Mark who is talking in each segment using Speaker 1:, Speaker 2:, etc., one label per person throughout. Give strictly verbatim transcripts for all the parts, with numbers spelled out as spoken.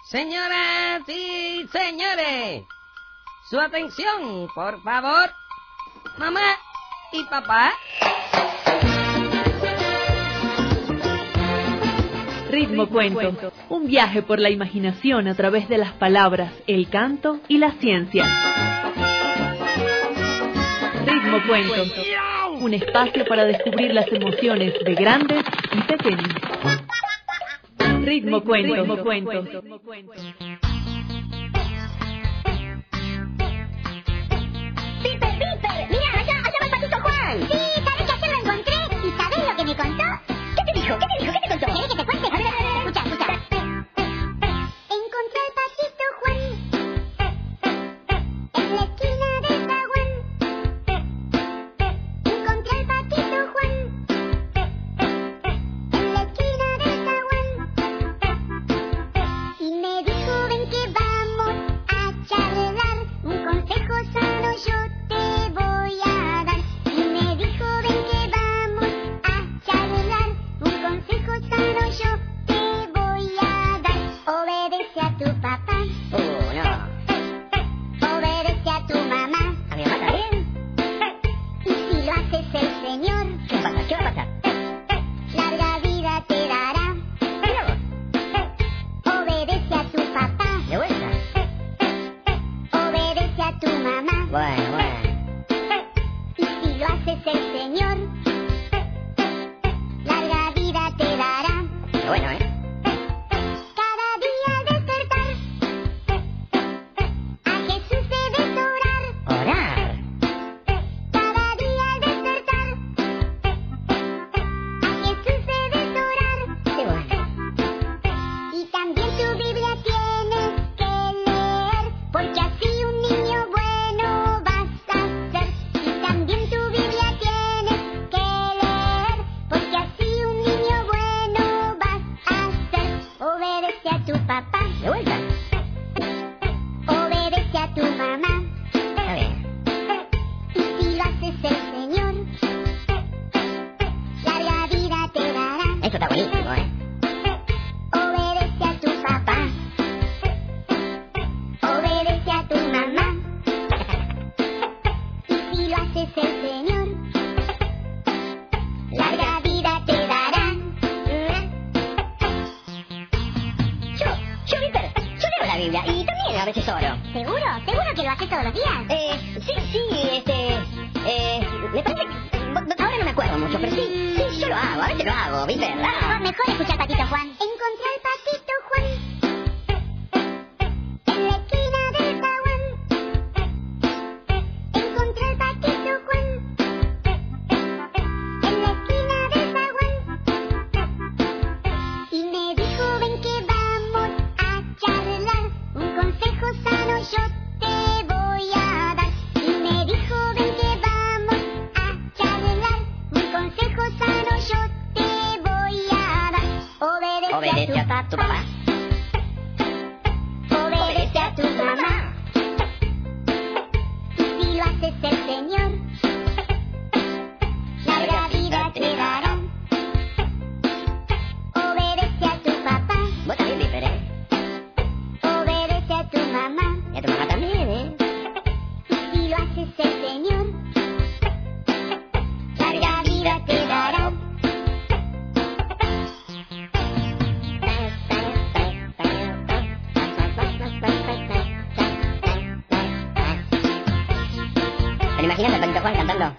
Speaker 1: Señoras y señores, su atención, por favor. Mamá y papá.
Speaker 2: Ritmo Cuento, un viaje por la imaginación a través de las palabras, el canto y la ciencia. Ritmo Cuento, un espacio para descubrir las emociones de grandes y pequeños. Ritmo Cuento. Ritmo Cuento.
Speaker 3: ¡Piper, Piper! ¡Mira, allá, allá va el patito Juan! Sí, ¿sabes que ayer lo encontré? ¿Y sabes lo que me contó? ¿Qué te dijo? ¿Qué te dijo? ¿Qué te contó? ¿Querés que te cuente? A ver, a ver, a ver, escucha, escucha. Encontré al patito Juan en la esquina del zaguán. Encontré al patito Juan en la esquina del zaguán. Y me dijo, ven que vamos a charlar, un consejo sano yo te voy a dar. Y me dijo, ven que vamos a charlar, un consejo sano yo te voy a dar. Obedece a tu papá,
Speaker 1: Uh, no.
Speaker 3: obedece a tu mamá,
Speaker 1: ¿A mi mamá también?
Speaker 3: y si lo haces el Señor,
Speaker 1: ¿Qué va a pasar? ¿Qué va a pasar?
Speaker 3: larga vida te dará.
Speaker 1: Mira vos,
Speaker 3: Obedece a tu papá,
Speaker 1: de vuelta.
Speaker 3: obedece a tu mamá,
Speaker 1: Bueno, bueno.
Speaker 3: y si lo haces el Señor, larga vida te dará.
Speaker 1: Qué bueno, ¿eh?
Speaker 3: Cada día al despertar, a Jesús debes orar.
Speaker 1: Orar.
Speaker 3: Cada día al despertar, a Jesús debes orar.
Speaker 1: Qué bueno.
Speaker 3: Y también tu Biblia tienes que leer, porque así un niño bueno vas a ser. Y también tu Biblia tienes que leer, porque así un niño bueno vas a ser. Obedece a tu papá,
Speaker 1: De vuelta.
Speaker 3: obedece a tu mamá,
Speaker 1: Está bien.
Speaker 3: y si lo haces el Señor, larga vida te dará.
Speaker 1: Esto está buenísimo, ¿eh?
Speaker 3: Obedece a tu papá, obedece a tu mamá, y si lo haces el Señor, larga vida te dará.
Speaker 1: Yo, yo, Piper, yo leo la Biblia y también a veces oro.
Speaker 3: ¿Seguro? ¿Seguro que lo haces todos los días?
Speaker 1: Eh, sí, sí, este... Eh, me parece que... Ahora no me acuerdo mucho, pero sí, sí, yo lo hago, a veces lo hago, Piper. Ah.
Speaker 3: Vos mejor escucha al patito Juan. Encontré al patito Juan en la esquina del zaguán. Encontré al patito Juan en la esquina del zaguán. Y me dijo, ven que vamos a charlar, un consejo sano yo te voy a dar. Y me dijo, ven que vamos a charlar, un consejo sano yo te voy a dar. Obedece,
Speaker 1: Obedece
Speaker 3: a tu papá,
Speaker 1: tu papá.
Speaker 3: obedece a tu mamá, y si lo haces el Señor, larga vida te dará. Obedece a tu papá,
Speaker 1: Vos también, Piper, ¿eh?
Speaker 3: obedece a tu mamá,
Speaker 1: Y a tu mamá también, ¿eh?
Speaker 3: y si lo haces el Señor, larga vida te dará.
Speaker 1: ¿Te lo imaginas al patito Juan cantando?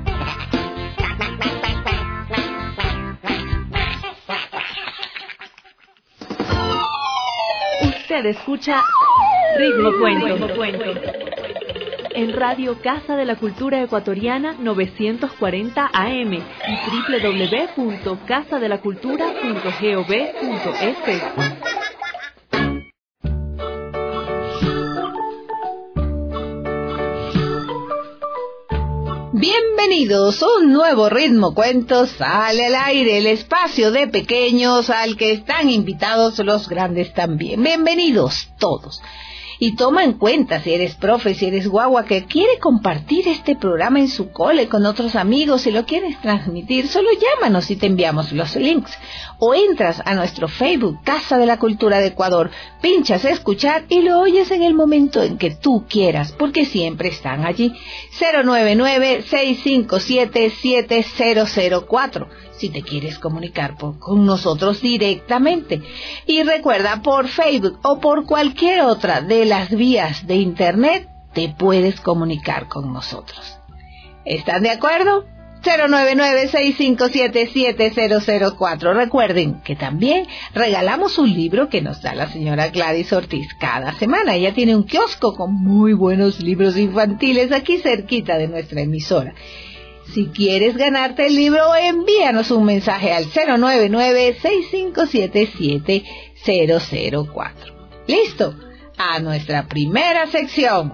Speaker 2: Usted escucha Ritmo Cuento. En Radio Casa de la Cultura Ecuatoriana novecientos cuarenta A M y doble u doble u doble u punto casa de la cultura punto gov punto es.
Speaker 4: Bienvenidos, un nuevo Ritmo Cuentos sale al aire, el espacio de pequeños al que están invitados los grandes también. Bienvenidos todos. Y toma en cuenta, si eres profe, si eres guagua que quiere compartir este programa en su cole con otros amigos, si lo quieres transmitir, solo llámanos y te enviamos los links. O entras a nuestro Facebook, Casa de la Cultura de Ecuador, pinchas escuchar y lo oyes en el momento en que tú quieras, porque siempre están allí. cero nueve nueve, seis cinco siete, siete cero cero cuatro. Si te quieres comunicar por, con nosotros directamente. Y recuerda, por Facebook o por cualquier otra de las vías de internet, te puedes comunicar con nosotros. ¿Están de acuerdo? cero nueve nueve, seis cinco siete, siete cero cero cuatro. Recuerden que también regalamos un libro que nos da la señora Gladys Ortiz cada semana. Ella tiene un kiosco con muy buenos libros infantiles aquí cerquita de nuestra emisora. Si quieres ganarte el libro, envíanos un mensaje al cero nueve nueve, seis cinco siete, siete cero cero cuatro. ¿Listo? A nuestra primera sección.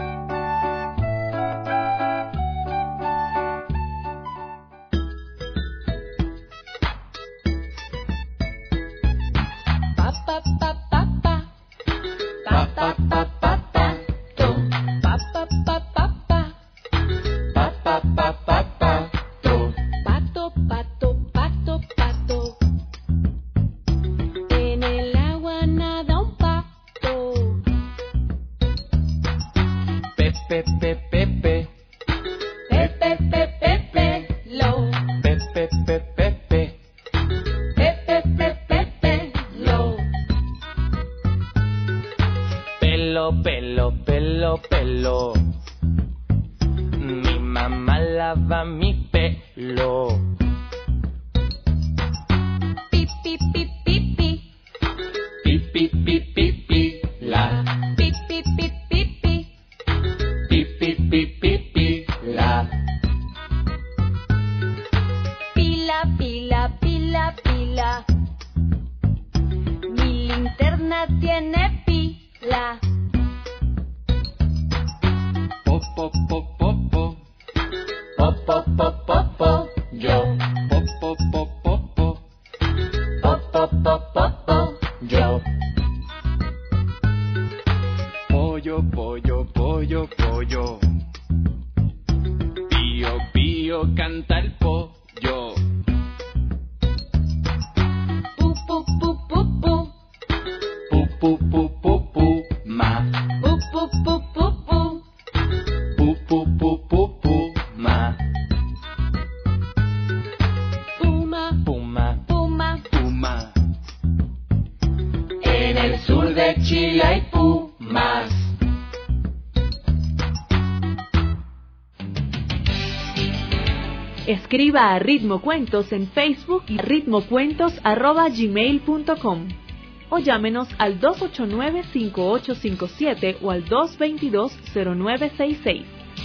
Speaker 2: Escriba a Ritmo Cuentos en Facebook y ritmocuentos arroba gmail punto com o llámenos al dos ocho nueve, cinco ocho cinco siete o al dos dos dos, cero nueve seis seis.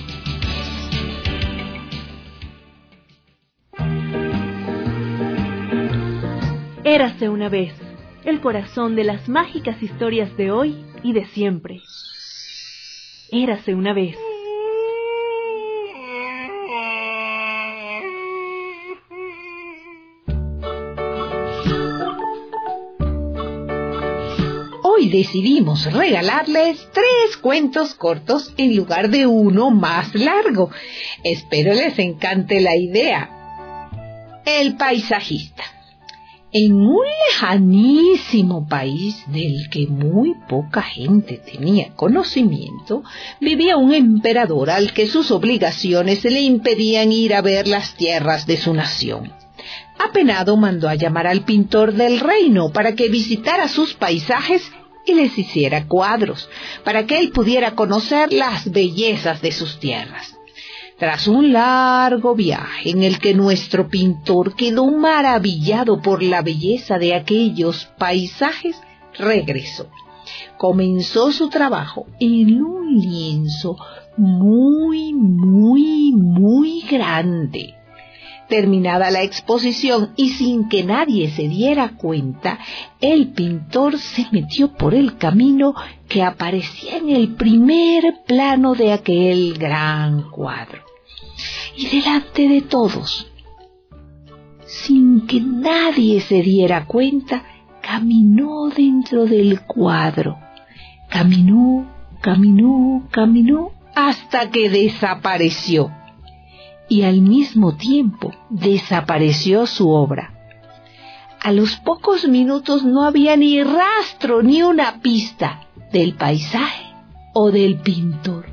Speaker 2: Érase una vez, el corazón de las mágicas historias de hoy y de siempre. Érase una vez.
Speaker 4: Hoy decidimos regalarles tres cuentos cortos en lugar de uno más largo. Espero les encante la idea. El paisajista. En un lejanísimo país del que muy poca gente tenía conocimiento, vivía un emperador al que sus obligaciones le impedían ir a ver las tierras de su nación. Apenado mandó a llamar al pintor del reino para que visitara sus paisajes y les hiciera cuadros, para que él pudiera conocer las bellezas de sus tierras. Tras un largo viaje en el que nuestro pintor quedó maravillado por la belleza de aquellos paisajes, regresó. Comenzó su trabajo en un lienzo muy, muy, muy grande. Terminada la exposición y sin que nadie se diera cuenta, el pintor se metió por el camino que aparecía en el primer plano de aquel gran cuadro. Y delante de todos, sin que nadie se diera cuenta, caminó dentro del cuadro. Caminó, caminó, caminó, hasta que desapareció. Y al mismo tiempo desapareció su obra. A los pocos minutos no había ni rastro ni una pista del paisaje o del pintor.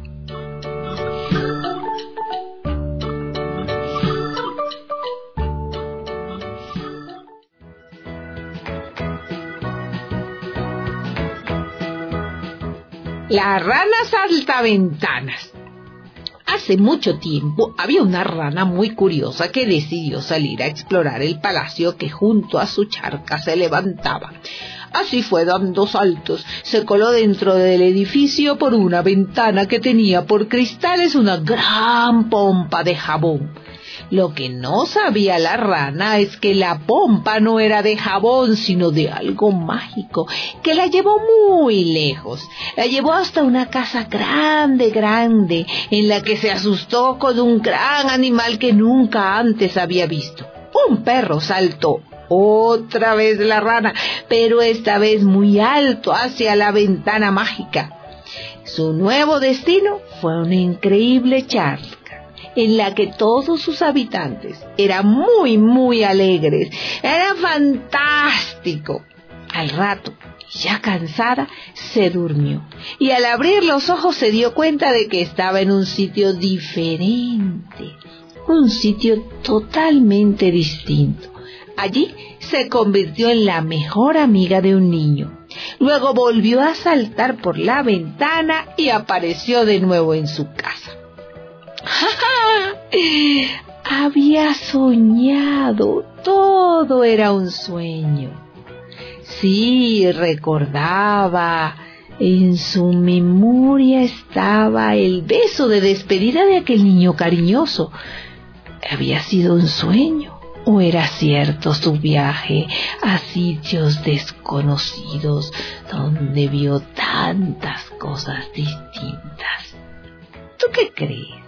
Speaker 4: La rana saltaventanas. Hace mucho tiempo había una rana muy curiosa que decidió salir a explorar el palacio que junto a su charca se levantaba. Así fue dando saltos, se coló dentro del edificio por una ventana que tenía por cristales una gran pompa de jabón. Lo que no sabía la rana es que la pompa no era de jabón, sino de algo mágico, que la llevó muy lejos. La llevó hasta una casa grande, grande, en la que se asustó con un gran animal que nunca antes había visto. Un perro saltó. Otra vez la rana, pero esta vez muy alto hacia la ventana mágica. Su nuevo destino fue una increíble charca, en la que todos sus habitantes eran muy, muy alegres. Era fantástico. Al rato, ya cansada, se durmió. Y al abrir los ojos se dio cuenta de que estaba en un sitio diferente. Un sitio totalmente distinto. Allí se convirtió en la mejor amiga de un niño. Luego volvió a saltar por la ventana y apareció de nuevo en su casa. Había soñado, todo era un sueño. Sí, recordaba, en su memoria estaba el beso de despedida de aquel niño cariñoso. ¿Había sido un sueño o era cierto su viaje a sitios desconocidos donde vio tantas cosas distintas? ¿Tú qué crees?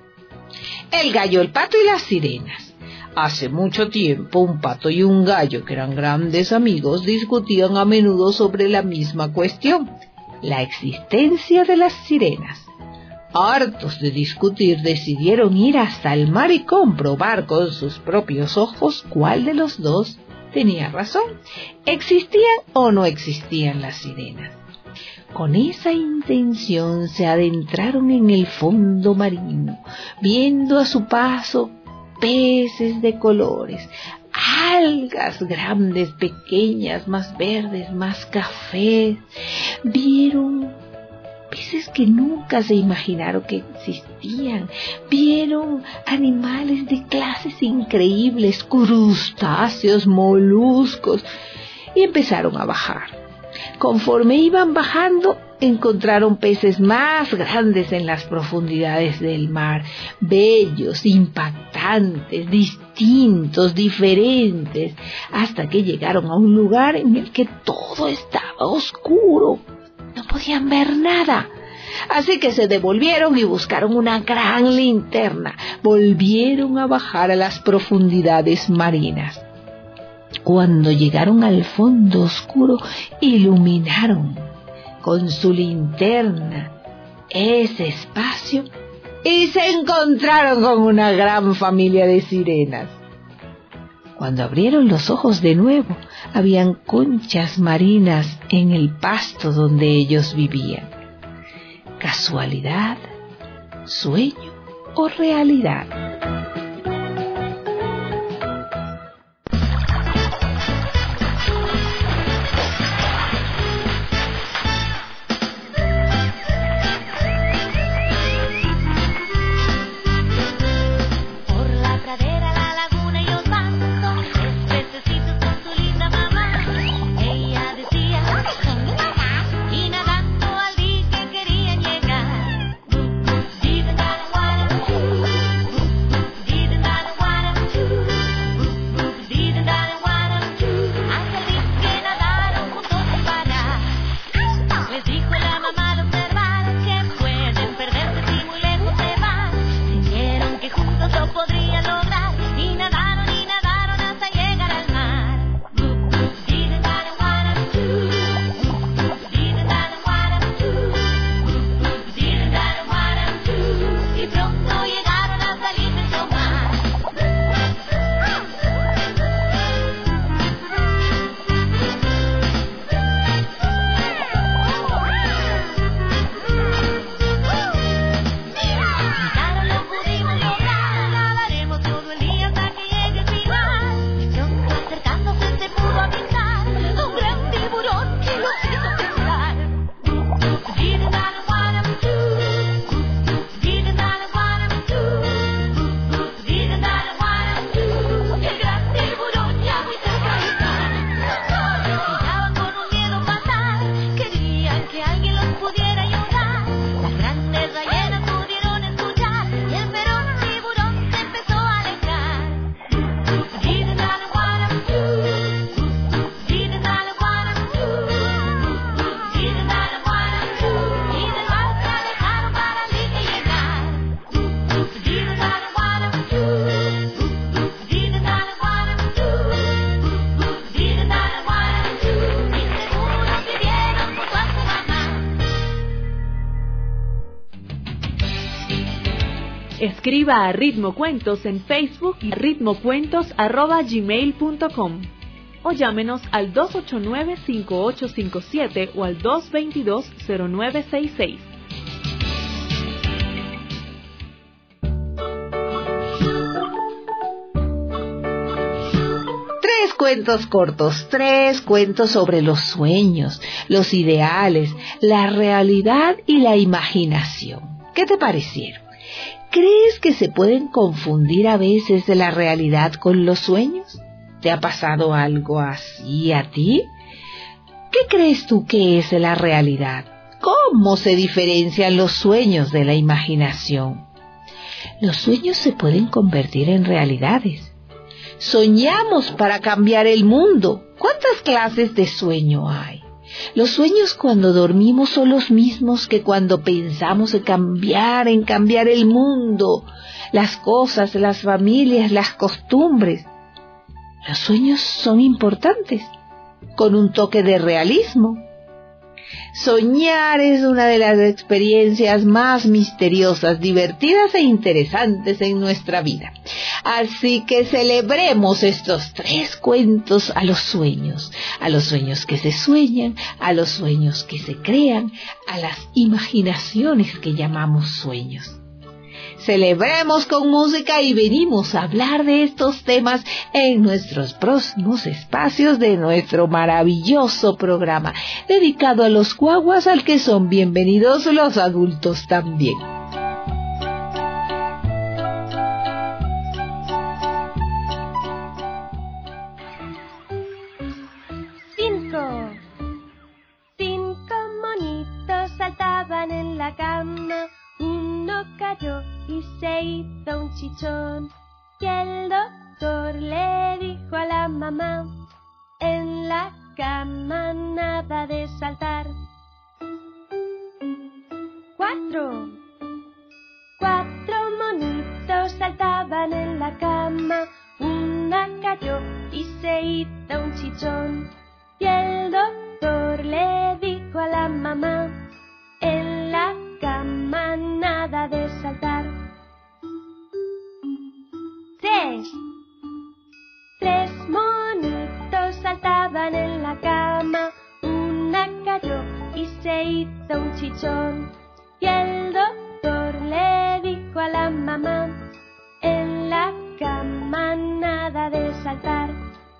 Speaker 4: El gallo, el pato y las sirenas. Hace mucho tiempo, un pato y un gallo, que eran grandes amigos, discutían a menudo sobre la misma cuestión, la existencia de las sirenas. Hartos de discutir, decidieron ir hasta el mar y comprobar con sus propios ojos cuál de los dos tenía razón. ¿Existían o no existían las sirenas? Con esa intención se adentraron en el fondo marino, viendo a su paso peces de colores, algas grandes, pequeñas, más verdes, más cafés. Vieron peces que nunca se imaginaron que existían. Vieron animales de clases increíbles, crustáceos, moluscos, y empezaron a bajar. Conforme iban bajando, encontraron peces más grandes en las profundidades del mar, bellos, impactantes, distintos, diferentes, hasta que llegaron a un lugar en el que todo estaba oscuro. No podían ver nada. Así que se devolvieron y buscaron una gran linterna. Volvieron a bajar a las profundidades marinas. Cuando llegaron al fondo oscuro, iluminaron con su linterna ese espacio y se encontraron con una gran familia de sirenas. Cuando abrieron los ojos de nuevo, habían conchas marinas en el pasto donde ellos vivían. ¿Casualidad, sueño o realidad?
Speaker 5: si alguien los pudiera ayudar. Las grandes ballenas pudieron escuchar y el feroz tiburón se empezó a alejar. Didn't I wanna do? Didn't I wanna do? Didn't I wanna do? Y del mar se alejaron para Lique llegar. Didn't I wanna do? Didn't I wanna do? Didn't I wanna do? Y seguro pidieron junto a su mamá.
Speaker 2: Escriba a Ritmo Cuentos en Facebook y ritmocuentos arroba gmail punto com o llámenos al dos ocho nueve, cinco ocho cinco siete o al dos dos dos, cero nueve seis seis.
Speaker 4: Tres cuentos cortos, tres cuentos sobre los sueños, los ideales, la realidad y la imaginación. ¿Qué te parecieron? ¿Crees que se pueden confundir a veces de la realidad con los sueños? ¿Te ha pasado algo así a ti? ¿Qué crees tú que es la realidad? ¿Cómo se diferencian los sueños de la imaginación? Los sueños se pueden convertir en realidades. Soñamos para cambiar el mundo. ¿Cuántas clases de sueño hay? Los sueños cuando dormimos son los mismos que cuando pensamos en cambiar, en cambiar el mundo, las cosas, las familias, las costumbres. Los sueños son importantes, con un toque de realismo. Soñar es una de las experiencias más misteriosas, divertidas e interesantes en nuestra vida. Así que celebremos estos tres cuentos a los sueños, a los sueños que se sueñan, a los sueños que se crean, a las imaginaciones que llamamos sueños. Celebremos con música y venimos a hablar de estos temas en nuestros próximos espacios de nuestro maravilloso programa dedicado a los guaguas, al que son bienvenidos los adultos también.
Speaker 5: Cinco. Cinco monitos saltaban en la cama. Uno cayó y se hizo un chichón. Y el doctor le dijo a la mamá: en la cama nada de saltar. Cuatro. Cuatro monitos saltaban en la cama. Una cayó y se hizo un chichón. Y el doctor le dijo a la mamá: en la cama nada de saltar. Tres. Tres monitos saltaban en la cama. Una cayó y se hizo un chichón. Y el doctor le dijo a la mamá: en la cama nada de saltar.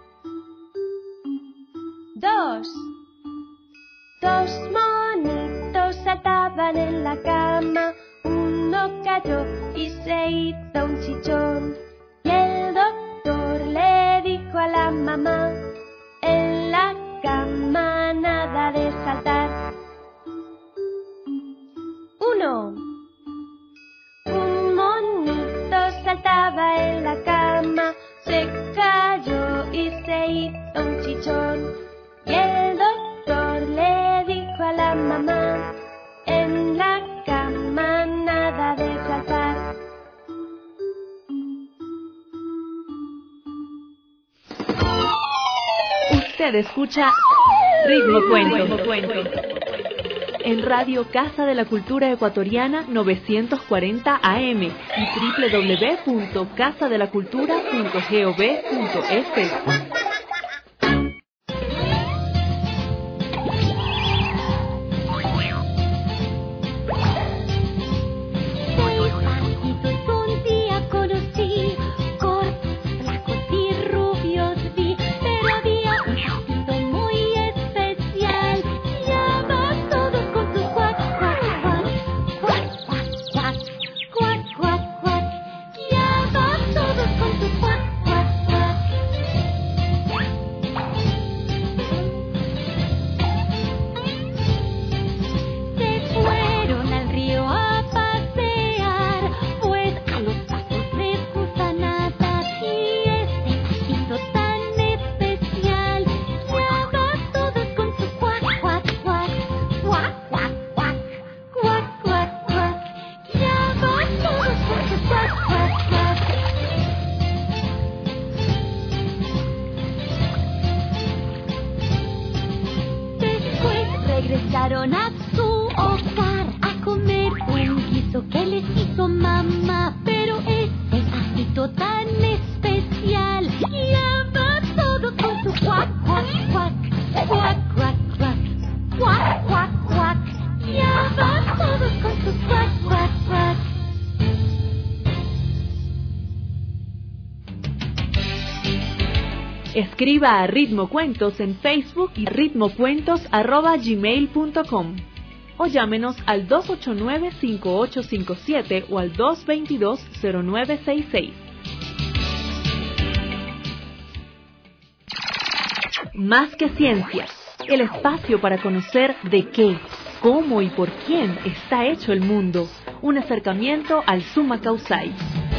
Speaker 5: Dos. Dos monitos saltaban en la cama. Uno cayó y se hizo un chichón. Y el doctor le dijo a la mamá: en la cama nada de saltar. Uno. Un monito saltaba en la cama. Se cayó y se hizo un chichón. Y el doctor le dijo a la mamá: en la cama nada de saltar.
Speaker 2: Usted escucha Ritmo Cuento en Radio Casa de la Cultura Ecuatoriana novecientos cuarenta A M y doble u doble u doble u punto casa de la cultura punto gov punto es.
Speaker 5: fueron a su hogar a comer un guiso que les hizo mamá. Pero ese ajito tan especial llama todo con su cuac, cuac, cuac, cuac, cuac, cuac, cuac, cuac, cuac. Llama todos con su cuac, cuac, cuac.
Speaker 2: Escriba a Ritmo Cuentos en Facebook y ritmocuentos arroba gmail punto com o llámenos al dos ocho nueve, cinco ocho cinco siete o al dos dos dos, cero nueve seis seis. Más que ciencia, el espacio para conocer de qué, cómo y por quién está hecho el mundo. Un acercamiento al Summa Causai.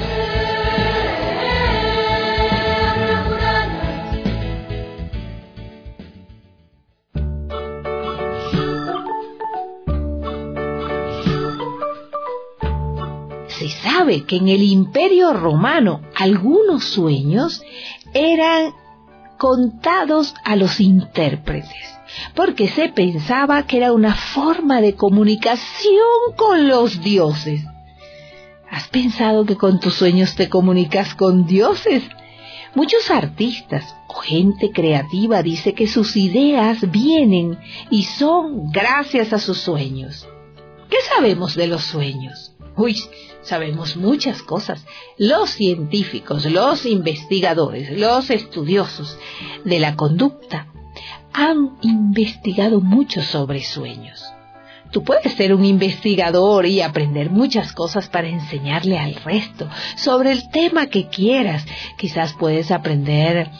Speaker 4: Se sabe que en el Imperio Romano algunos sueños eran contados a los intérpretes, porque se pensaba que era una forma de comunicación con los dioses. ¿Has pensado que con tus sueños te comunicas con dioses? Muchos artistas o gente creativa dice que sus ideas vienen y son gracias a sus sueños. ¿Qué sabemos de los sueños? Uy, sabemos muchas cosas. Los científicos, los investigadores, los estudiosos de la conducta han investigado mucho sobre sueños. Tú puedes ser un investigador y aprender muchas cosas para enseñarle al resto sobre el tema que quieras. Quizás puedes aprender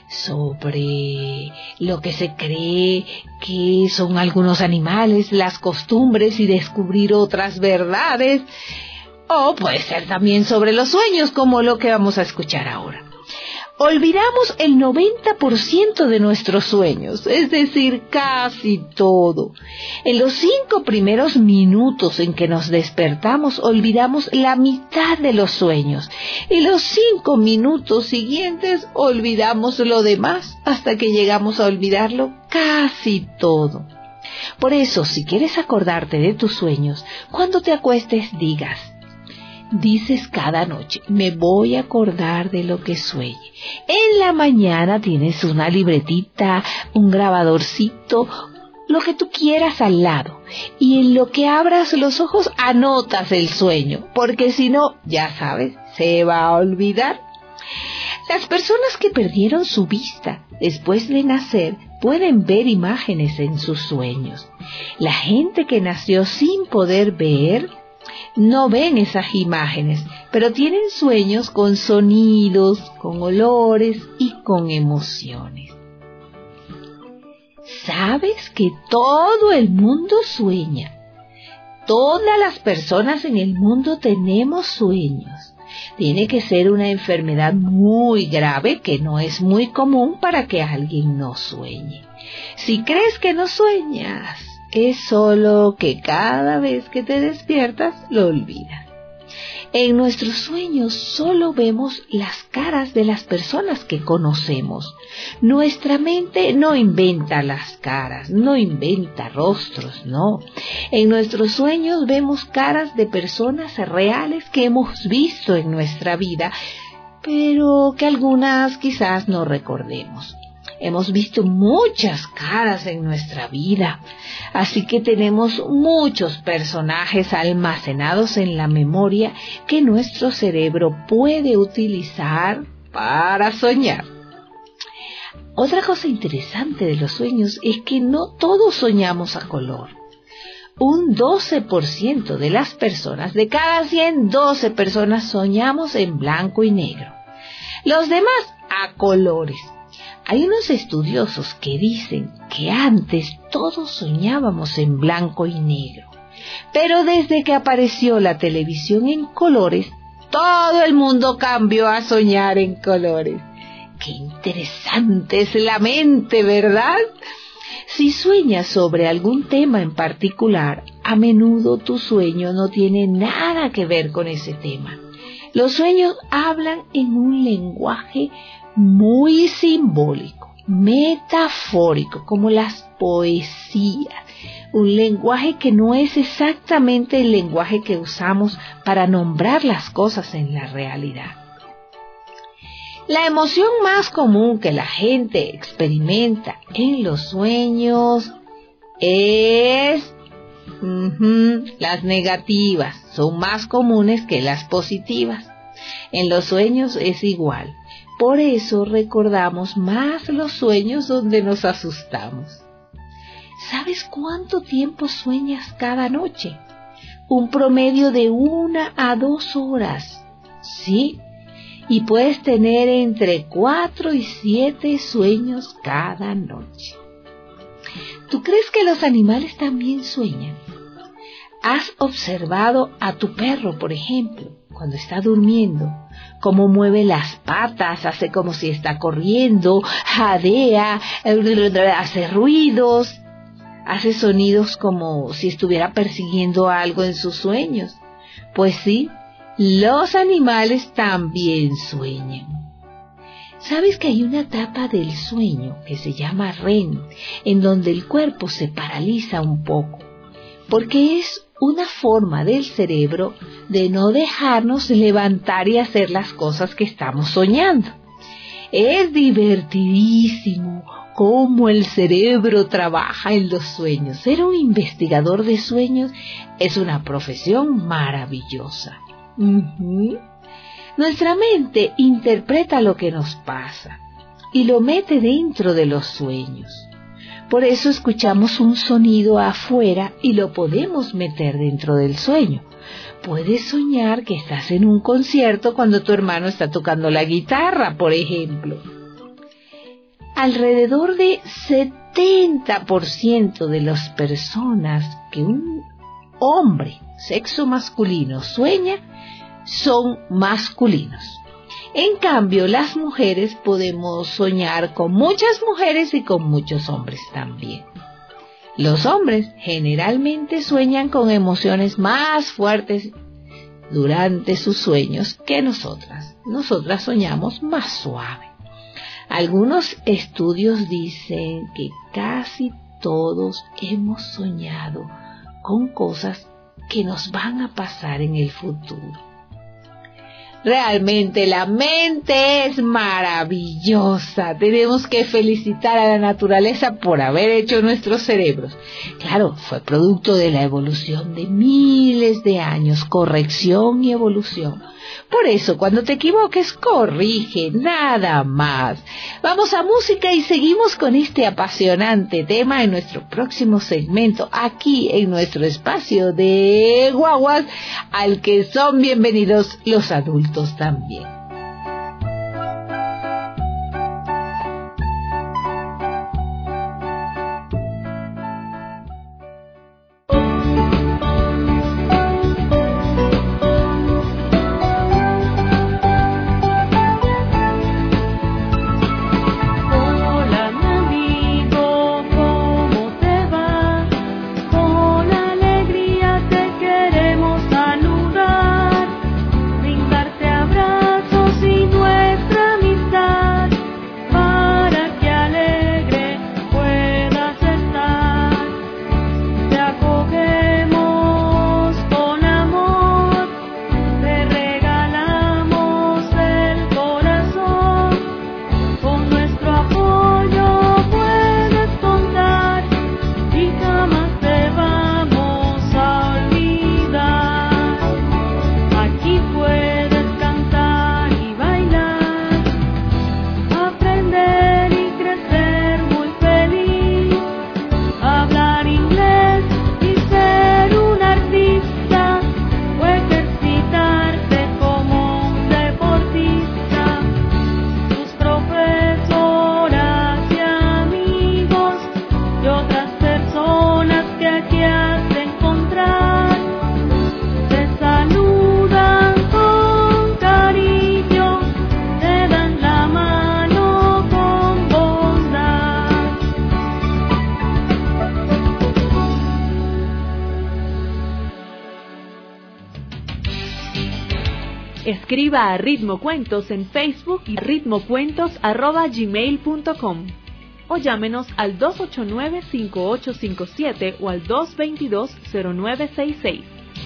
Speaker 4: sobre lo que se cree que son algunos animales, las costumbres y descubrir otras verdades. O puede ser también sobre los sueños, como lo que vamos a escuchar ahora. Olvidamos el noventa por ciento de nuestros sueños, es decir, casi todo. En los cinco primeros minutos en que nos despertamos, olvidamos la mitad de los sueños. Y los cinco minutos siguientes, olvidamos lo demás, hasta que llegamos a olvidarlo casi todo. Por eso, si quieres acordarte de tus sueños, cuando te acuestes digas, dices cada noche, me voy a acordar de lo que sueñe. En la mañana tienes una libretita, un grabadorcito, lo que tú quieras al lado. Y en lo que abras los ojos anotas el sueño, porque si no, ya sabes, se va a olvidar. Las personas que perdieron su vista después de nacer pueden ver imágenes en sus sueños. La gente que nació sin poder ver no ven esas imágenes, pero tienen sueños con sonidos, con olores y con emociones. ¿Sabes que todo el mundo sueña? Todas las personas en el mundo tenemos sueños. Tiene que ser una enfermedad muy grave que no es muy común para que alguien no sueñe. Si crees que no sueñas, es solo que cada vez que te despiertas lo olvidas. En nuestros sueños solo vemos las caras de las personas que conocemos. Nuestra mente no inventa las caras, no inventa rostros, no. En nuestros sueños vemos caras de personas reales que hemos visto en nuestra vida, pero que algunas quizás no recordemos. Hemos visto muchas caras en nuestra vida, así que tenemos muchos personajes almacenados en la memoria que nuestro cerebro puede utilizar para soñar. Otra cosa interesante de los sueños es que no todos soñamos a color. Un doce por ciento de las personas, de cada cien, doce personas soñamos en blanco y negro. Los demás a colores. Hay unos estudiosos que dicen que antes todos soñábamos en blanco y negro, pero desde que apareció la televisión en colores, todo el mundo cambió a soñar en colores. ¡Qué interesante es la mente!, ¿verdad? Si sueñas sobre algún tema en particular, a menudo tu sueño no tiene nada que ver con ese tema. Los sueños hablan en un lenguaje muy simbólico, metafórico, como las poesías. un lenguaje que no es exactamente el lenguaje que usamos para nombrar las cosas en la realidad. La emoción más común que la gente experimenta en los sueños es uh-huh, las negativas. Son más comunes que las positivas. En los sueños es igual. Por eso recordamos más los sueños donde nos asustamos. ¿Sabes cuánto tiempo sueñas cada noche? Un promedio de una a dos horas. Sí. Y puedes tener entre cuatro y siete sueños cada noche. ¿Tú crees que los animales también sueñan? ¿Has observado a tu perro, por ejemplo, cuando está durmiendo? Cómo mueve las patas, hace como si está corriendo, jadea, hace ruidos, hace sonidos como si estuviera persiguiendo algo en sus sueños. Pues sí. Los animales también sueñan. ¿Sabes que hay una etapa del sueño que se llama R E M, en donde el cuerpo se paraliza un poco? Porque es una forma del cerebro de no dejarnos levantar y hacer las cosas que estamos soñando. Es divertidísimo cómo el cerebro trabaja en los sueños. Ser un investigador de sueños es una profesión maravillosa. Uh-huh. Nuestra mente interpreta lo que nos pasa y lo mete dentro de los sueños. Por eso escuchamos un sonido afuera y lo podemos meter dentro del sueño. Puedes soñar que estás en un concierto cuando tu hermano está tocando la guitarra, por ejemplo. Alrededor de setenta por ciento de las personas que un hombre, sexo masculino, sueña, son masculinos. En cambio, las mujeres podemos soñar con muchas mujeres y con muchos hombres también. Los hombres generalmente sueñan con emociones más fuertes durante sus sueños que nosotras. Nosotras soñamos más suave. Algunos estudios dicen que casi todos hemos soñado con cosas que nos van a pasar en el futuro. Realmente la mente es maravillosa. Tenemos que felicitar a la naturaleza por haber hecho nuestros cerebros. Claro, fue producto de la evolución de miles de años, corrección y evolución. Por eso, cuando te equivoques, corrige, nada más. Vamos a música y seguimos con este apasionante tema en nuestro próximo segmento, aquí en nuestro espacio de guaguas, al que son bienvenidos los adultos también.
Speaker 2: Escriba a Ritmo Cuentos en Facebook y ritmocuentos arroba gmail punto com. o llámenos al dos ocho nueve, cinco ocho cinco siete o al dos dos dos, cero nueve seis seis.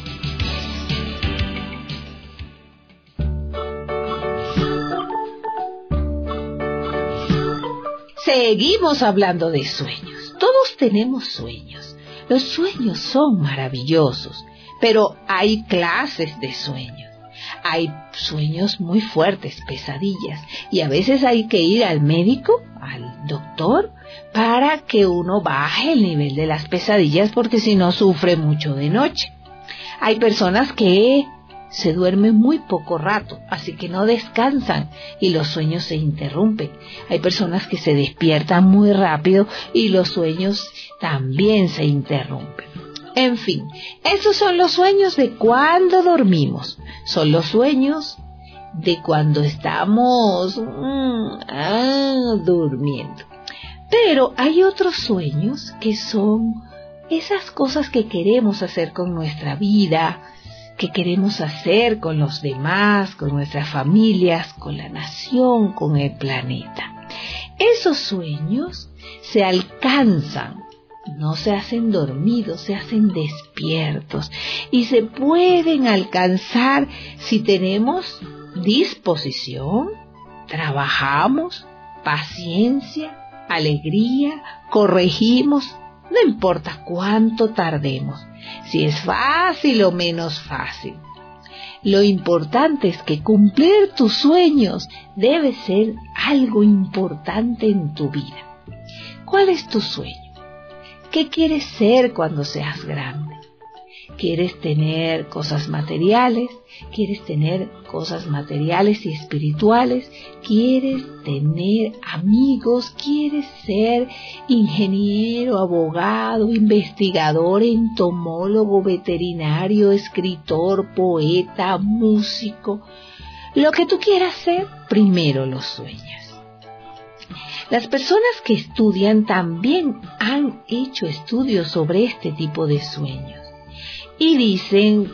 Speaker 4: Seguimos hablando de sueños. Todos tenemos sueños. Los sueños son maravillosos, pero hay clases de sueños. Hay sueños muy fuertes, pesadillas, y a veces hay que ir al médico, al doctor, para que uno baje el nivel de las pesadillas, porque si no sufre mucho de noche. Hay personas que se duermen muy poco rato, así que no descansan y los sueños se interrumpen. Hay personas que se despiertan muy rápido y los sueños también se interrumpen. En fin, esos son los sueños de cuando dormimos. Son los sueños de cuando estamos mmm, ah, durmiendo. Pero hay otros sueños que son esas cosas que queremos hacer con nuestra vida, que queremos hacer con los demás, con nuestras familias, con la nación, con el planeta. Esos sueños se alcanzan, no se hacen dormidos, se hacen despiertos y se pueden alcanzar si tenemos disposición, trabajamos, paciencia, alegría, corregimos, no importa cuánto tardemos, si es fácil o menos fácil. Lo importante es que cumplir tus sueños debe ser algo importante en tu vida. ¿Cuál es tu sueño? ¿Qué quieres ser cuando seas grande? ¿Quieres tener cosas materiales? ¿Quieres tener cosas materiales y espirituales? ¿Quieres tener amigos? ¿Quieres ser ingeniero, abogado, investigador, entomólogo, veterinario, escritor, poeta, músico? Lo que tú quieras ser, primero lo sueñas. Las personas que estudian también han hecho estudios sobre este tipo de sueños. Y dicen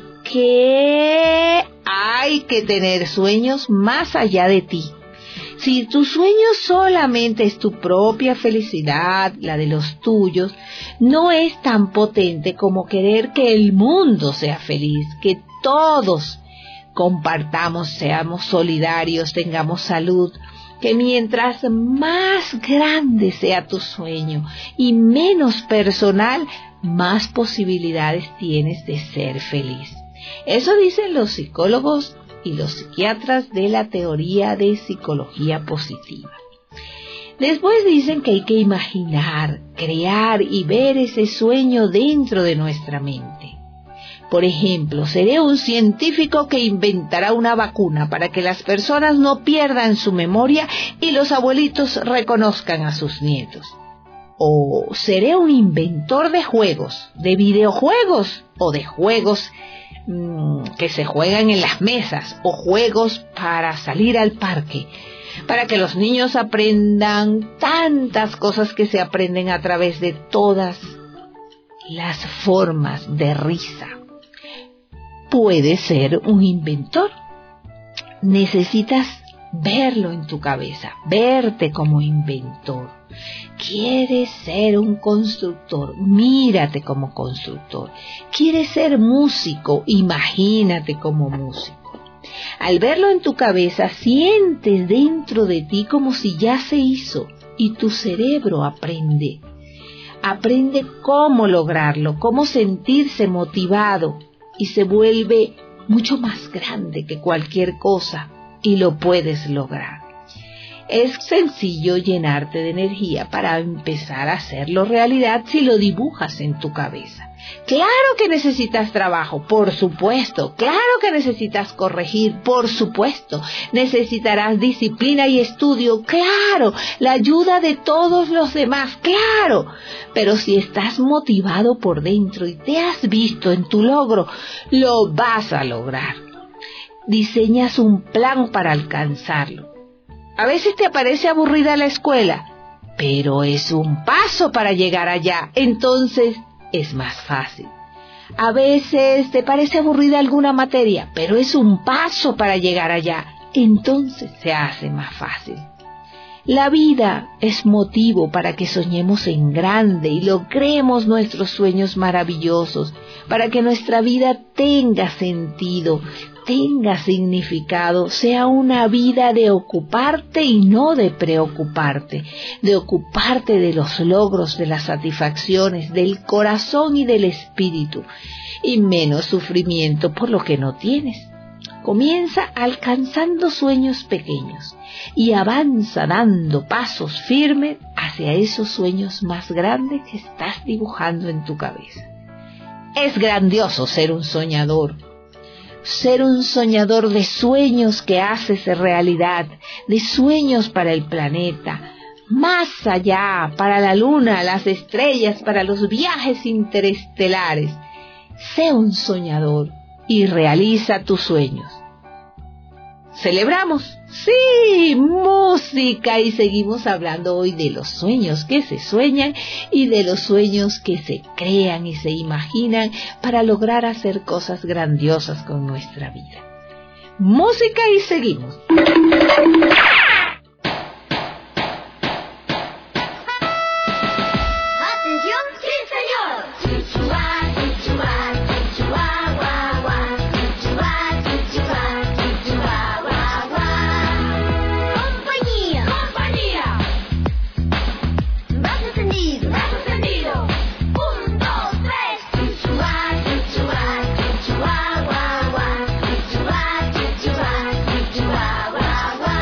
Speaker 4: que hay que tener sueños más allá de ti. Si tu sueño solamente es tu propia felicidad, la de los tuyos, no es tan potente como querer que el mundo sea feliz, que todos compartamos, seamos solidarios, tengamos salud, que mientras más grande sea tu sueño y menos personal, más posibilidades tienes de ser feliz. Eso dicen los psicólogos y los psiquiatras de la teoría de psicología positiva. Después dicen que hay que imaginar, crear y ver ese sueño dentro de nuestra mente. Por ejemplo, seré un científico que inventará una vacuna para que las personas no pierdan su memoria y los abuelitos reconozcan a sus nietos. O seré un inventor de juegos, de videojuegos o de juegos mmm, que se juegan en las mesas o juegos para salir al parque, para que los niños aprendan tantas cosas que se aprenden a través de todas las formas de risa. Puedes ser un inventor. Necesitas verlo en tu cabeza, verte como inventor. ¿Quieres ser un constructor? Mírate como constructor. ¿Quieres ser músico? Imagínate como músico. Al verlo en tu cabeza, sientes dentro de ti como si ya se hizo y tu cerebro aprende. Aprende cómo lograrlo, cómo sentirse motivado y se vuelve mucho más grande que cualquier cosa y lo puedes lograr. Es sencillo llenarte de energía para empezar a hacerlo realidad si lo dibujas en tu cabeza. Claro que necesitas trabajo, por supuesto. Claro que necesitas corregir, por supuesto. Necesitarás disciplina y estudio, claro. La ayuda de todos los demás, claro. Pero si estás motivado por dentro y te has visto en tu logro, lo vas a lograr. Diseñas un plan para alcanzarlo. A veces te parece aburrida la escuela, pero es un paso para llegar allá, entonces es más fácil. A veces te parece aburrida alguna materia, pero es un paso para llegar allá, entonces se hace más fácil. La vida es motivo para que soñemos en grande y logremos nuestros sueños maravillosos, para que nuestra vida tenga sentido, tenga significado, sea una vida de ocuparte y no de preocuparte, de ocuparte de los logros, de las satisfacciones, del corazón y del espíritu, y menos sufrimiento por lo que no tienes. Comienza alcanzando sueños pequeños y avanza dando pasos firmes hacia esos sueños más grandes que estás dibujando en tu cabeza. Es grandioso ser un soñador, ser un soñador de sueños que haces realidad, de sueños para el planeta, más allá, para la luna, las estrellas, para los viajes interestelares. Sé un soñador y realiza tus sueños. ¿Celebramos? Sí, música, y seguimos hablando hoy de los sueños que se sueñan y de los sueños que se crean y se imaginan para lograr hacer cosas grandiosas con nuestra vida. Música y seguimos.
Speaker 3: ¡Atención, sí señor! Chuchuá, chuchuá, chuchuá, guá, guá. Chuchuá, chuchuá, chuchuá, guá, guá. Compañía, compañía. Brazo extendido, brazo extendido. Un, dos, tres. Chuchuá, chuchuá, chuchuá, guá, guá. Chuchuá, chuchuá, chuchuá, guá, guá.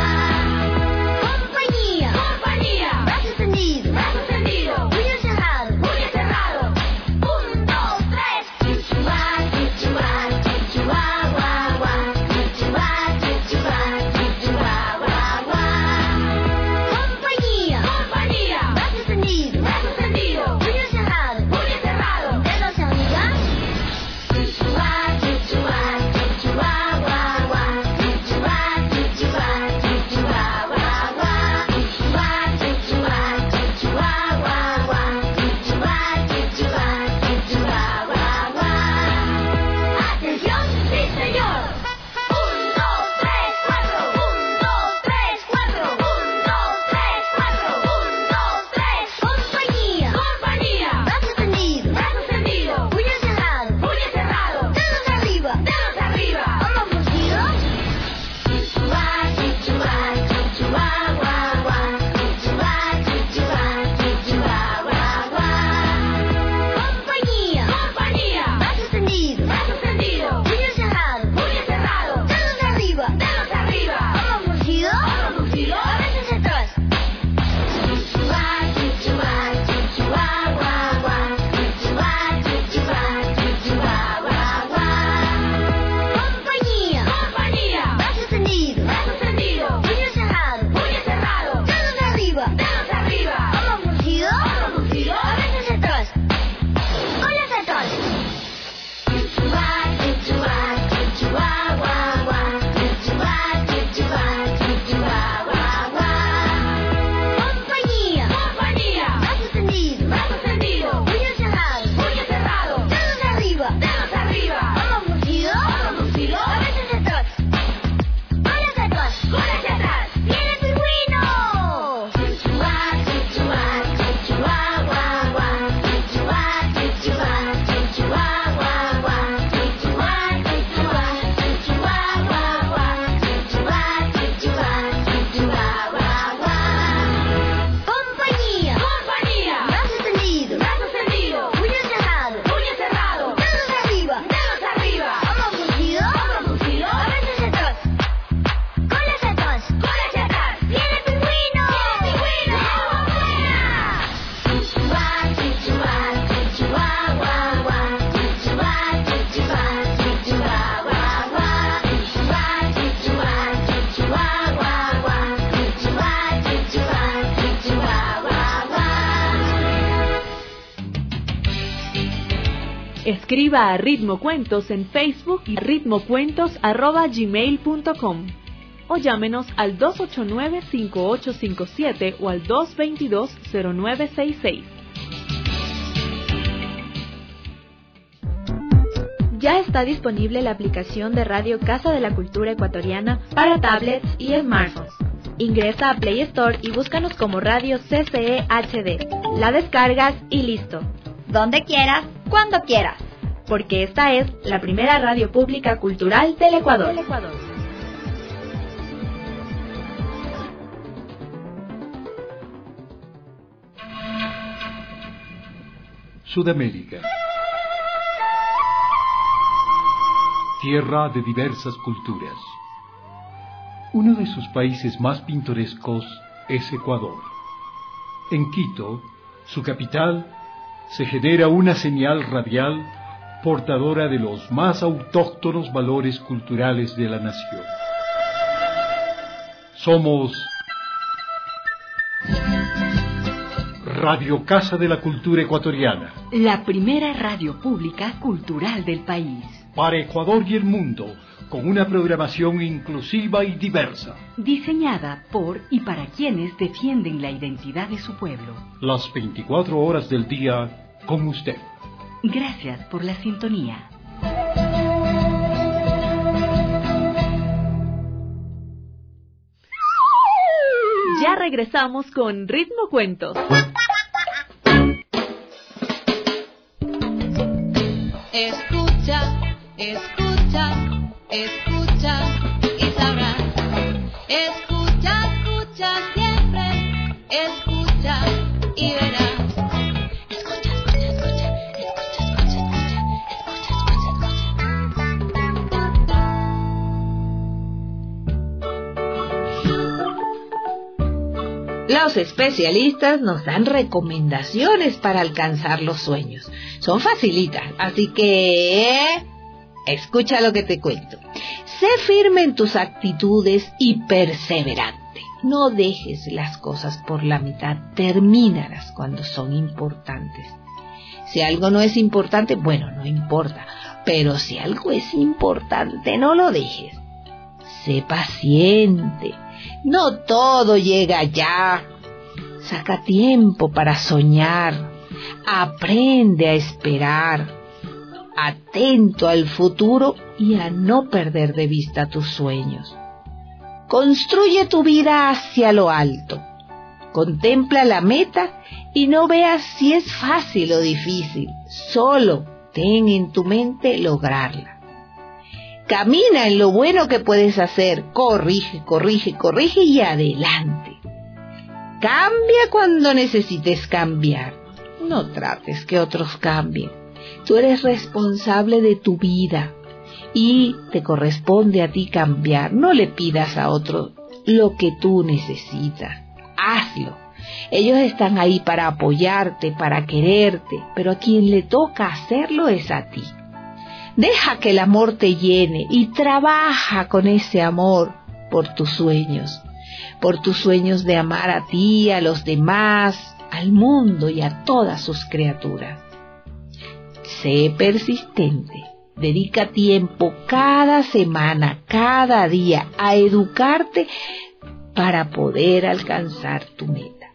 Speaker 3: Compañía, compañía. Brazo extendido, brazo extendido. Puño cerrado, puño cerrado. Un, dos, tres. Chuchuá, chuchuá, chuchuá, guá, guá. Chuchuá, chuchuá, chuchuá, guá, guá. Compañía, compañía. Brazo extendido, brazo extendido. Puño cerrado, puño cerrado. Dedos arriba. Chuchuá, chuchuá, chuchuá, guá, guá. Chuchuá, chuchuá, chuchuá, guá, guá. Chuchuá, chuchuá, chuchuá, guá, guá. Chuchuá, chuchuá, chuchuá, guá, guá. Atención, sí señor. Un, dos, tres, cuatro. Un, dos, tres, cuatro. Un, dos, tres, cuatro. Un, dos, tres. Compañía, compañía. Brazo extendido, brazo extendido. Puño cerrado, puño cerrado. Dedos arriba, dedos arriba. Vamos fundidos. Chuchuá, chuchuá, chuchuá, guá, guá. Chuchuá, chuchuá, chuchuá, guá, guá. Compañía, compañía. Brazo extendido, brazo extendido. Puño cerrado, puño cerrado. Dedos arriba, dedos arriba. Vamos fundidos, vamos fundidos. A veces atrás. Chuchuá, chuchuá, chuchuá, guá, guá. Chuchuá, chuchuá, chuchuá, guá, guá. Compañía, compañía. Brazo extendido, brazo extendido. Puño cerrado, puño cerrado. Dedos arriba, dedos arriba. Vamos fundidos, vamos fundidos. A veces atrás. Colas atrás. Chuchuá, chuchuá, chuchuá, guá, guá. Chuchuá, chuchuá, chuchuá, guá, guá. Compañía, compañía. Brazo extendido, brazo extendido. Puño cerrado, puño cerrado. Dedos arriba, dedos arriba. Vamos fundidos, vamos fundidos. A veces atrás. Colas atrás, colas atrás. ¡Viene el pingüino! Chuchuá, chuchuá, chuchuá, guá, guá. Chuchuá, chuchuá, chuchuá, guá, guá. Chuchuá, chuchuá, chuchuá, guá, guá. Chuchuá, chuchuá, chuchuá, guá, guá. Compañía, compañía. Brazo extendido, brazo extendido. Puño cerrado, puño cerrado. Dedos arriba, dedos arriba. Vamos fundidos, vamos fundidos. A veces atrás. Colas atrás, colas atrás. ¡Viene el pingüino! ¡Viene el pingüino! Chuchuá, chuchuá, chuchuá, guá, guá. Chuchuá, chuchuá, chuchuá, guá, guá. Chuchuá, chuchuá, chuchuá, guá, guá. Chuchuá, chuchuá, chuchuá, guá, guá.
Speaker 2: Escriba a Ritmo Cuentos en Facebook y ritmocuentos arroba gmail punto com o llámenos al dos ocho nueve, cinco ocho cinco siete o al dos dos dos, cero nueve seis seis.
Speaker 6: Ya está disponible la aplicación de Radio Casa de la Cultura Ecuatoriana para tablets y smartphones.
Speaker 2: Ingresa a Play Store y búscanos como Radio C C E H D. La descargas y listo.
Speaker 1: Donde quieras, cuando quieras.
Speaker 2: Porque esta es la primera radio pública cultural del Ecuador. Del Ecuador.
Speaker 6: Sudamérica. Tierra de diversas culturas. Uno de sus países más pintorescos es Ecuador. En Quito, su capital, se genera una señal radial portadora de los más autóctonos valores culturales de la nación. Somos Radio Casa de la Cultura Ecuatoriana.
Speaker 7: La primera radio pública cultural del país.
Speaker 6: Para Ecuador y el mundo, con una programación inclusiva y diversa.
Speaker 7: Diseñada por y para quienes defienden la identidad de su pueblo.
Speaker 6: Las veinticuatro horas del día con usted.
Speaker 7: Gracias por la sintonía.
Speaker 2: Ya regresamos con Ritmo Cuentos.
Speaker 5: Escucha, escucha, escucha y sabrás. Escucha, escucha siempre, escucha y verás. Escucha, escucha, escucha, escucha, escucha, escucha, escucha.
Speaker 4: Los especialistas nos dan recomendaciones para alcanzar los sueños. Son facilitas, así que escucha lo que te cuento. Sé firme en tus actitudes y perseverante. No dejes las cosas por la mitad, termínalas cuando son importantes. Si algo no es importante, bueno, no importa, pero si algo es importante, no lo dejes. Sé paciente, no todo llega ya. Saca tiempo para soñar. Aprende a esperar, atento al futuro y a no perder de vista tus sueños. Construye tu vida hacia lo alto. Contempla la meta y no veas si es fácil o difícil. Solo ten en tu mente lograrla. Camina en lo bueno que puedes hacer. Corrige, corrige, corrige y adelante. Cambia cuando necesites cambiar. No trates que otros cambien. Tú eres responsable de tu vida y te corresponde a ti cambiar. No le pidas a otros lo que tú necesitas. Hazlo. Ellos están ahí para apoyarte, para quererte, pero a quien le toca hacerlo es a ti. Deja que el amor te llene y trabaja con ese amor por tus sueños, por tus sueños de amar a ti, a los demás, al mundo y a todas sus criaturas. Sé persistente, dedica tiempo cada semana, cada día a educarte para poder alcanzar tu meta.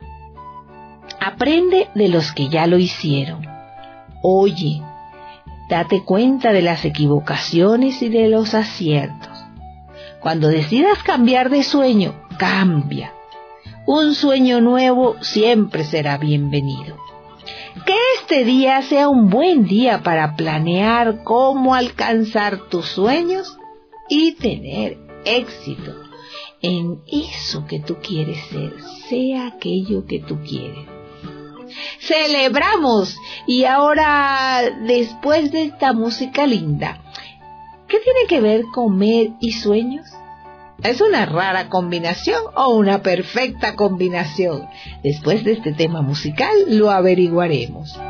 Speaker 4: Aprende de los que ya lo hicieron. Oye, date cuenta de las equivocaciones y de los aciertos. Cuando decidas cambiar de sueño, cambia. Un sueño nuevo siempre será bienvenido. Que este día sea un buen día para planear cómo alcanzar tus sueños y tener éxito en eso que tú quieres ser, sea aquello que tú quieres. Celebramos y ahora, después de esta música linda, ¿qué tiene que ver comer y sueños? ¿Es una rara combinación o una perfecta combinación? Después de este tema musical lo averiguaremos.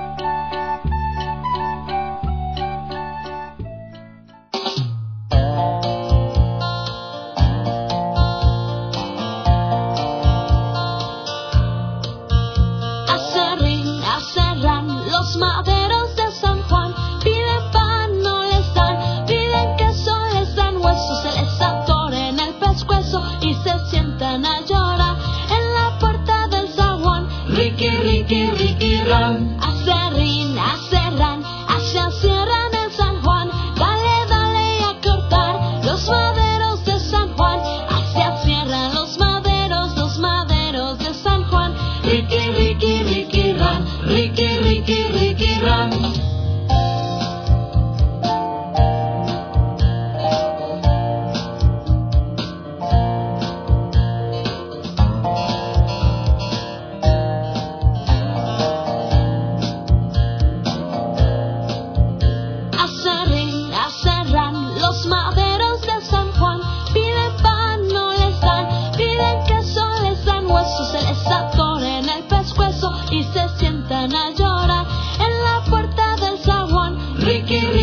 Speaker 5: Acerrín, acerran los maderos de San Juan. Piden pan, no les dan. Piden queso, les dan huesos. Se les atora en el pescuezo y se sientan a llorar en la puerta del zaguán. Ricky, Ricky, Ricky, ron. Acerrín.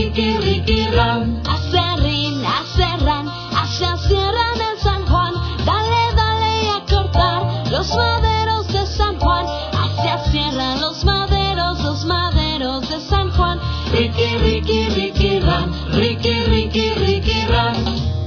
Speaker 5: Ricky, Ricky, ran. Acerrín, acerran, hacia Sierra de San Juan. Dale, dale y a cortar los maderos de San Juan. Hacia Sierra los maderos, los maderos de San Juan. Ricky, Ricky, Ricky, ran. Ricky, Ricky, Ricky, ran.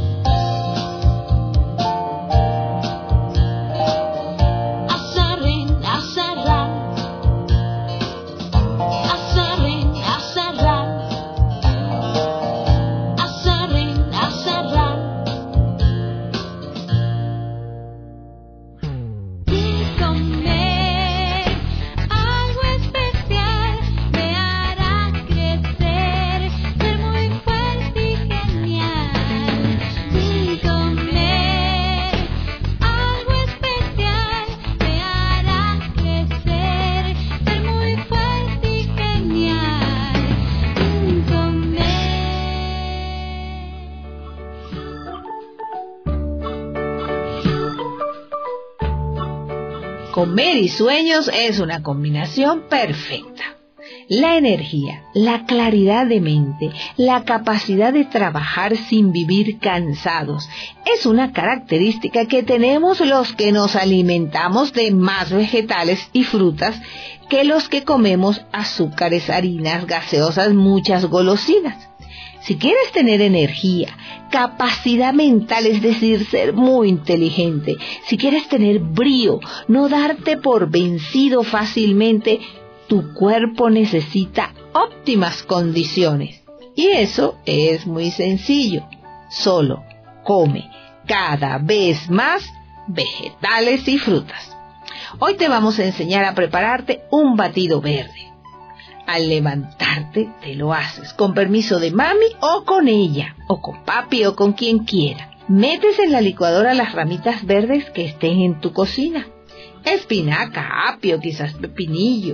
Speaker 4: Comer y sueños es una combinación perfecta. La energía, la claridad de mente, la capacidad de trabajar sin vivir cansados es una característica que tenemos los que nos alimentamos de más vegetales y frutas que los que comemos azúcares, harinas, gaseosas, muchas golosinas. Si quieres tener energía, capacidad mental, es decir, ser muy inteligente, si quieres tener brío, no darte por vencido fácilmente, tu cuerpo necesita óptimas condiciones. Y eso es muy sencillo. Solo come cada vez más vegetales y frutas. Hoy te vamos a enseñar a prepararte un batido verde. Al levantarte te lo haces con permiso de mami o con ella, o con papi o con quien quiera. Metes en la licuadora las ramitas verdes que estén en tu cocina. Espinaca, apio, quizás pepinillo,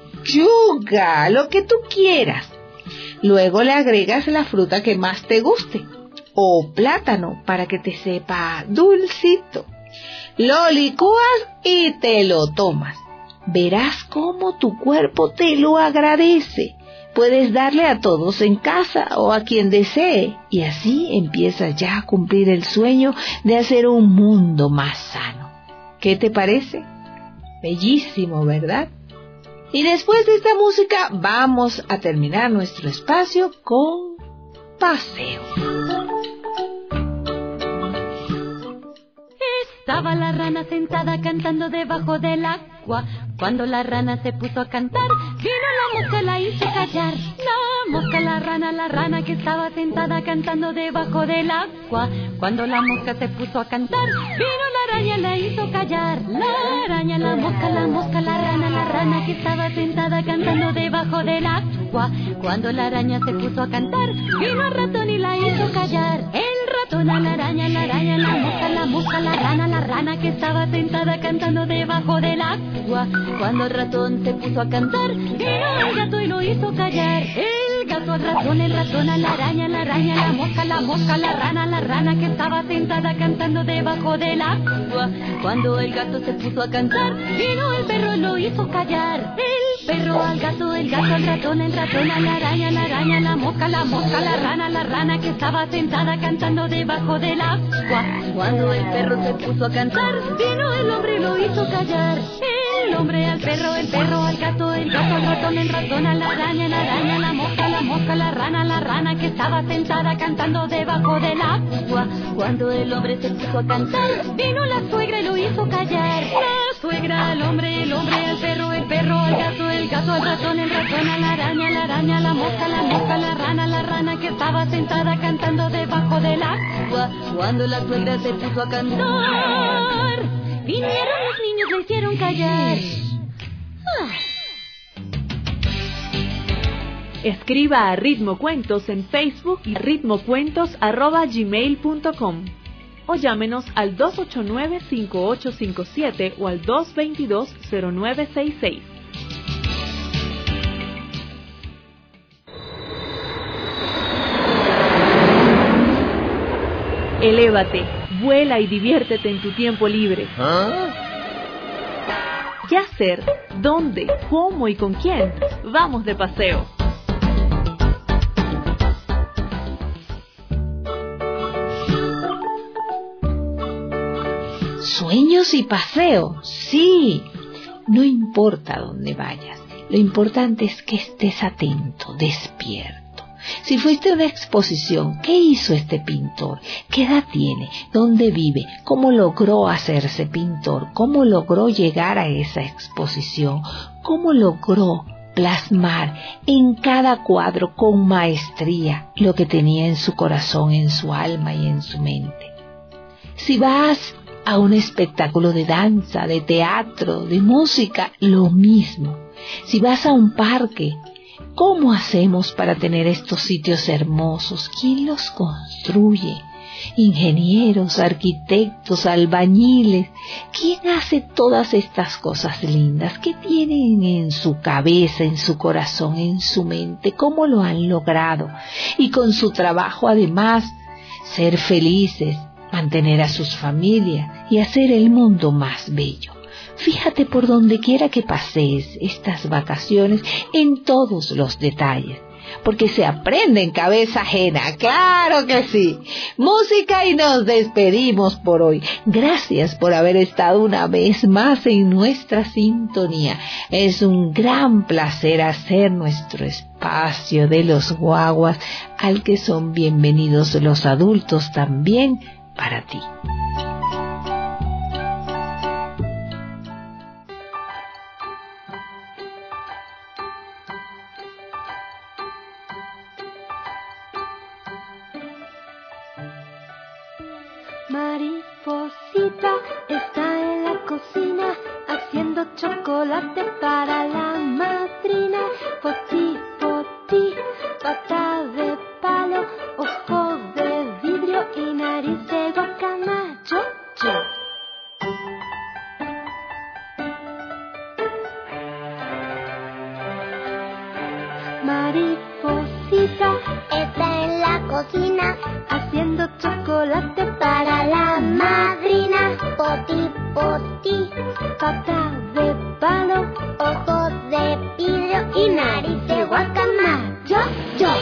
Speaker 4: lechuga, lo que tú quieras. Luego le agregas la fruta que más te guste, o plátano para que te sepa dulcito. Lo licúas y te lo tomas. Verás cómo tu cuerpo te lo agradece. Puedes darle a todos en casa o a quien desee, y así empiezas ya a cumplir el sueño de hacer un mundo más sano. ¿Qué te parece? Bellísimo, ¿verdad? Y después de esta música vamos a terminar nuestro espacio con paseo.
Speaker 5: Estaba la rana sentada cantando debajo del agua. Cuando la rana se puso a cantar, vino la mosca, la hizo callar. La mosca, la rana, la rana que estaba sentada cantando debajo del agua. Cuando la mosca se puso a cantar, vino la araña, la hizo callar. La araña, la mosca, la mosca, la rana, la rana que estaba sentada cantando debajo del agua. Cuando la araña se puso a cantar, vino el ratón y la hizo callar. El ratón, la araña, la araña, la mosca, la mosca, la rana, la rana que estaba sentada cantando debajo del agua. Cuando el ratón se puso a cantar, vino el gato y lo hizo callar. El gato al ratón, el ratón a la araña, la araña, la mosca, la mosca, la rana, la rana que estaba sentada cantando debajo del agua. Cuando el gato se puso a cantar, vino el perro y lo hizo callar. El perro al gato, el gato al ratón, el ratón a la araña, la araña, la mosca, la mosca, la rana, la rana que estaba sentada cantando debajo del agua. Cuando el perro se puso a cantar, vino el hombre y lo hizo callar. El hombre al perro, el perro al gato, el gato al ratón, el ratón a la araña, la araña, la mosca, la mosca, la rana, la rana que estaba sentada cantando debajo del agua. Cuando el hombre se puso a cantar, vino la suegra y lo hizo callar. La suegra al hombre, el hombre al perro, el perro al gato, el gato al ratón, el ratón a la araña, la araña, la mosca, la mosca, la rana, la rana que estaba sentada cantando debajo del agua. Cuando la suegra se puso a cantar, vinieron los niños, le hicieron callar.
Speaker 2: Escriba a Ritmo Cuentos en Facebook y ritmocuentos arroba gmail punto com o llámenos al dos ocho nueve, cinco ocho cinco siete o al dos dos dos, cero nueve seis seis. Elévate, vuela y diviértete en tu tiempo libre. ¿Ah? ¿Qué hacer? ¿Dónde? ¿Cómo y con quién? Vamos de paseo.
Speaker 4: sueños y paseos, sí. No importa dónde vayas, lo importante es que estés atento, despierto. Si fuiste a una exposición, ¿qué hizo este pintor? ¿Qué edad tiene? ¿Dónde vive? ¿Cómo logró hacerse pintor? ¿Cómo logró llegar a esa exposición? ¿Cómo logró plasmar en cada cuadro con maestría lo que tenía en su corazón, en su alma y en su mente? Si vas a un espectáculo de danza, de teatro, de música, lo mismo. Si vas a un parque, ¿cómo hacemos para tener estos sitios hermosos? ¿Quién los construye? Ingenieros, arquitectos, albañiles. ¿Quién hace todas estas cosas lindas? ¿Qué tienen en su cabeza, en su corazón, en su mente? ¿Cómo lo han logrado? Y con su trabajo además, ser felices, mantener a sus familias y hacer el mundo más bello. Fíjate por donde quiera que pases estas vacaciones en todos los detalles, porque se aprende en cabeza ajena, claro que sí. Música y nos despedimos por hoy. Gracias por haber estado una vez más en nuestra sintonía. Es un gran placer hacer nuestro espacio de los guaguas, al que son bienvenidos los adultos también, para ti.
Speaker 5: Mariposita está en la cocina haciendo chocolate para la madrina. Poti, poti, pata de palo, ojo de vidrio y nariz de guacamayo. Yo. Mariposita
Speaker 3: Está en la cocina
Speaker 5: haciendo chocolate
Speaker 3: para la madrina. Poti, poti,
Speaker 5: pata de palo,
Speaker 3: ojos de vidrio y nariz de guacamayo. Yo.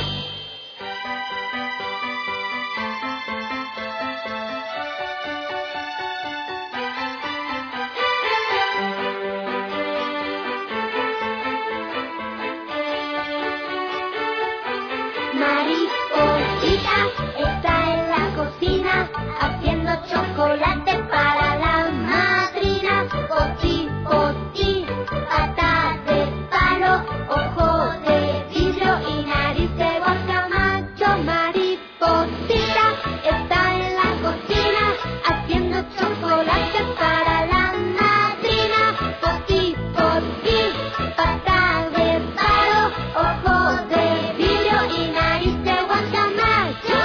Speaker 3: Mariposita está en la cocina haciendo chocolate para la madrina. Poti, poti, pata de palo, ojo de vidrio y nariz de guacamayo. Mariposita está en la cocina haciendo chocolate para la madrina. Poti, poti, pata de palo, ojo de vidrio y nariz de guacamayo.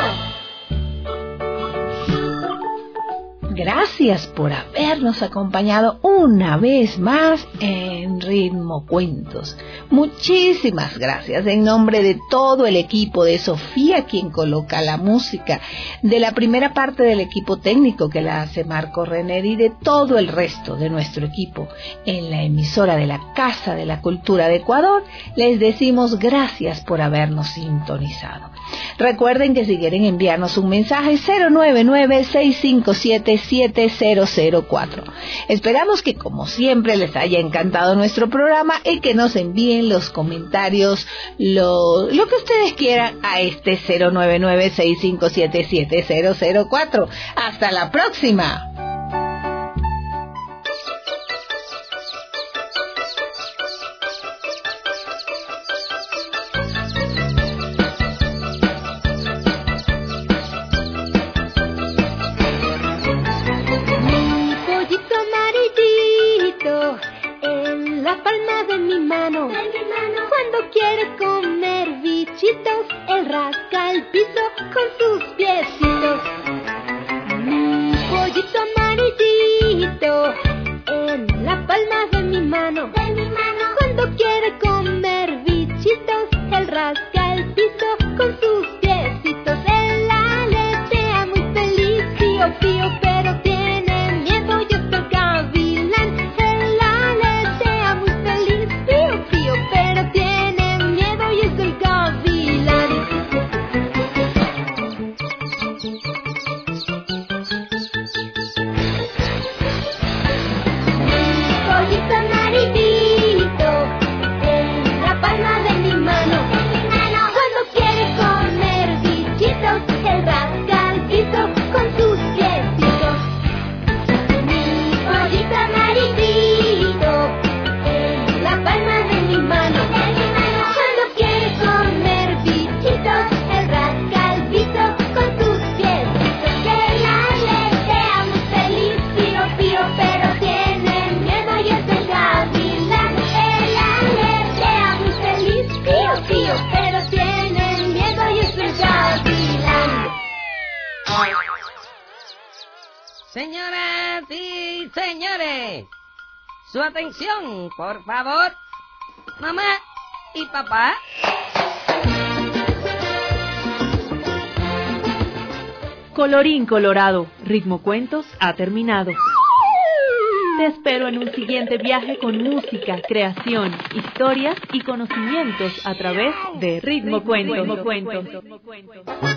Speaker 4: Gracias por habernos acompañado una vez más en Ritmo Cuentos. Muchísimas gracias en nombre de todo el equipo, de Sofía, quien coloca la música, de la primera parte del equipo técnico que la hace Marco Renner, y de todo el resto de nuestro equipo en la emisora de la Casa de la Cultura de Ecuador. Les decimos gracias por habernos sintonizado. Recuerden que si quieren enviarnos un mensaje, cero nueve nueve, seis cinco siete, siete cero cero cuatro. Esperamos que, como siempre, les haya encantado nuestro programa y que nos envíen los comentarios, lo, lo que ustedes quieran, a este cero nueve nueve, seis cinco siete, siete cero cero cuatro. ¡Hasta la próxima!
Speaker 5: La palma de mi mano, cuando quiere comer bichitos, él rasca el piso con sus piecitos. Mi pollito amarillito, en la palma de mi mano, cuando quiere comer bichitos, él rasca el piso con sus piecitos. Él aletea muy feliz, pío pío, pero tiene miedo, yo soy gavilán. Él aletea muy feliz, pío pío, pero tiene miedo, yo soy gavilán.
Speaker 8: Señoras y señores, su atención, por favor. Mamá y papá.
Speaker 2: Colorín colorado, Ritmo Cuentos ha terminado. Te espero en un siguiente viaje con música, creación, historias y conocimientos a través de Ritmo Cuentos.